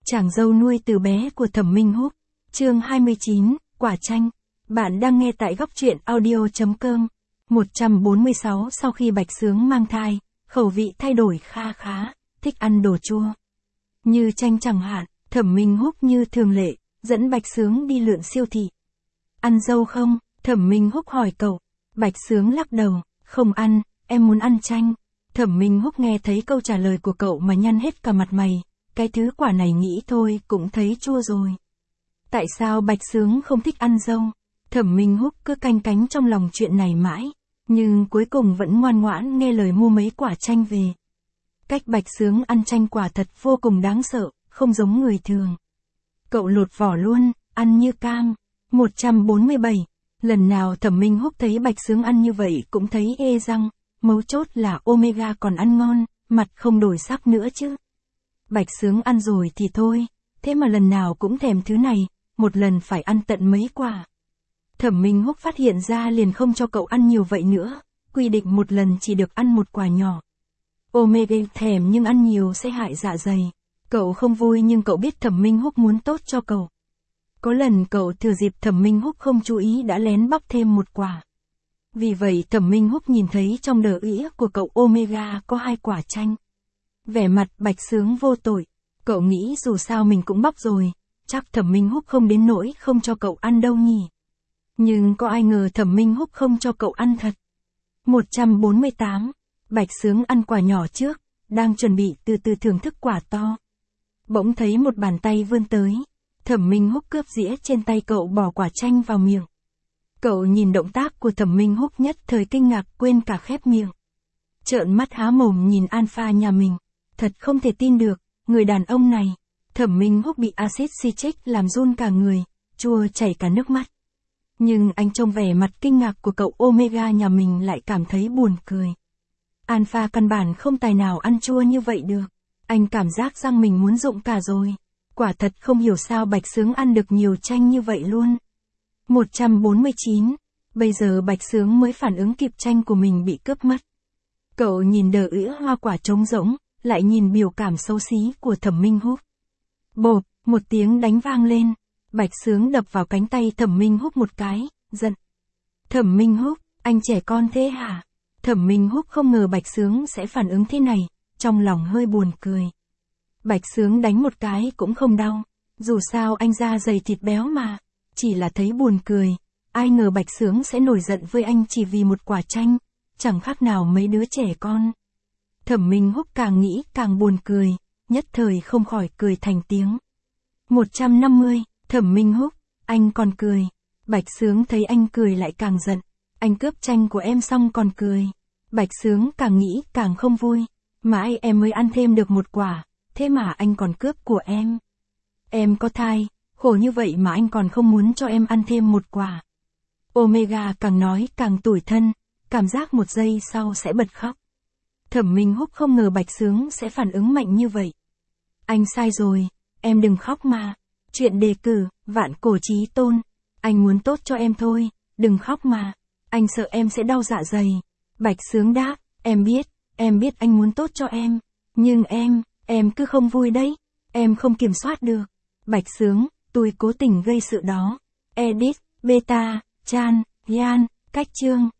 Chàng dâu nuôi từ bé của Thẩm Minh Húc, chương 29, Quả Chanh. Bạn đang nghe tại góc truyện audio.com. 146 Sau khi Bạch Sướng mang thai, khẩu vị thay đổi kha khá, thích ăn đồ chua. Như chanh chẳng hạn, Thẩm Minh Húc như thường lệ, dẫn Bạch Sướng đi lượn siêu thị. Ăn dâu không? Thẩm Minh Húc hỏi cậu. Bạch Sướng lắc đầu, không ăn, em muốn ăn chanh. Thẩm Minh Húc nghe thấy câu trả lời của cậu mà nhăn hết cả mặt mày. Cái thứ quả này nghĩ thôi cũng thấy chua rồi. Tại sao Bạch Sướng không thích ăn dâu? Thẩm Minh Húc cứ canh cánh trong lòng chuyện này mãi, nhưng cuối cùng vẫn ngoan ngoãn nghe lời mua mấy quả chanh về. Cách Bạch Sướng ăn chanh quả thật vô cùng đáng sợ, không giống người thường. Cậu lột vỏ luôn, ăn như cam. 147. Lần nào Thẩm Minh Húc thấy Bạch Sướng ăn như vậy cũng thấy ê răng, mấu chốt là Omega còn ăn ngon, mặt không đổi sắc nữa chứ. Bạch Sướng ăn rồi thì thôi, thế mà lần nào cũng thèm thứ này, một lần phải ăn tận mấy quả. Thẩm Minh Húc phát hiện ra liền không cho cậu ăn nhiều vậy nữa, quy định một lần chỉ được ăn một quả nhỏ. Omega thèm nhưng ăn nhiều sẽ hại dạ dày. Cậu không vui nhưng cậu biết Thẩm Minh Húc muốn tốt cho cậu. Có lần cậu thừa dịp Thẩm Minh Húc không chú ý đã lén bóc thêm một quả. Vì vậy Thẩm Minh Húc nhìn thấy trong đờ ĩa của cậu Omega có 2 quả chanh. Vẻ mặt Bạch Sướng vô tội, cậu nghĩ dù sao mình cũng bóc rồi, chắc Thẩm Minh Húc không đến nỗi không cho cậu ăn đâu nhỉ. Nhưng có ai ngờ Thẩm Minh Húc không cho cậu ăn thật. 148. Bạch Sướng ăn quả nhỏ trước, đang chuẩn bị từ từ thưởng thức quả to. Bỗng thấy một bàn tay vươn tới, Thẩm Minh Húc cướp dĩa trên tay cậu bỏ quả chanh vào miệng. Cậu nhìn động tác của Thẩm Minh Húc nhất thời kinh ngạc quên cả khép miệng. Trợn mắt há mồm nhìn Alpha nhà mình. Thật không thể tin được, người đàn ông này. Thẩm Minh Húc bị axit citric làm run cả người, chua chảy cả nước mắt. Nhưng anh trông vẻ mặt kinh ngạc của cậu Omega nhà mình lại cảm thấy buồn cười. Alpha căn bản không tài nào ăn chua như vậy được. Anh cảm giác răng mình muốn rụng cả rồi. Quả thật không hiểu sao Bạch Sướng ăn được nhiều chanh như vậy luôn. 149. Bây giờ Bạch Sướng mới phản ứng kịp chanh của mình bị cướp mất. Cậu nhìn đờ ĩa hoa quả trống rỗng, lại nhìn biểu cảm xấu xí của Thẩm Minh Húc. Bộp, một tiếng đánh vang lên. Bạch Sướng đập vào cánh tay Thẩm Minh Húc một cái, giận. Thẩm Minh Húc, anh trẻ con thế hả? Thẩm Minh Húc không ngờ Bạch Sướng sẽ phản ứng thế này, trong lòng hơi buồn cười. Bạch Sướng đánh một cái cũng không đau, dù sao anh da dày thịt béo mà, chỉ là thấy buồn cười. Ai ngờ Bạch Sướng sẽ nổi giận với anh chỉ vì một quả chanh, chẳng khác nào mấy đứa trẻ con. Thẩm Minh Húc càng nghĩ càng buồn cười, nhất thời không khỏi cười thành tiếng. 150. Thẩm Minh Húc, anh còn cười. Bạch Sướng thấy anh cười lại càng giận. Anh cướp chanh của em xong còn cười. Bạch Sướng càng nghĩ càng không vui. Mãi em mới ăn thêm được một quả, thế mà anh còn cướp của em. Em có thai, khổ như vậy mà anh còn không muốn cho em ăn thêm một quả. Omega càng nói càng tủi thân, cảm giác một giây sau sẽ bật khóc. Thẩm Minh Húc không ngờ Bạch Sướng sẽ phản ứng mạnh như vậy. Anh sai rồi, em đừng khóc mà. Chuyện đề cử, vạn cổ chí tôn. Anh muốn tốt cho em thôi, đừng khóc mà. Anh sợ em sẽ đau dạ dày. Bạch Sướng đáp, em biết anh muốn tốt cho em. Nhưng em cứ không vui đấy. Em không kiểm soát được. Bạch Sướng, tôi cố tình gây sự đó. Edit, Beta, Chan, Yan, cách chương.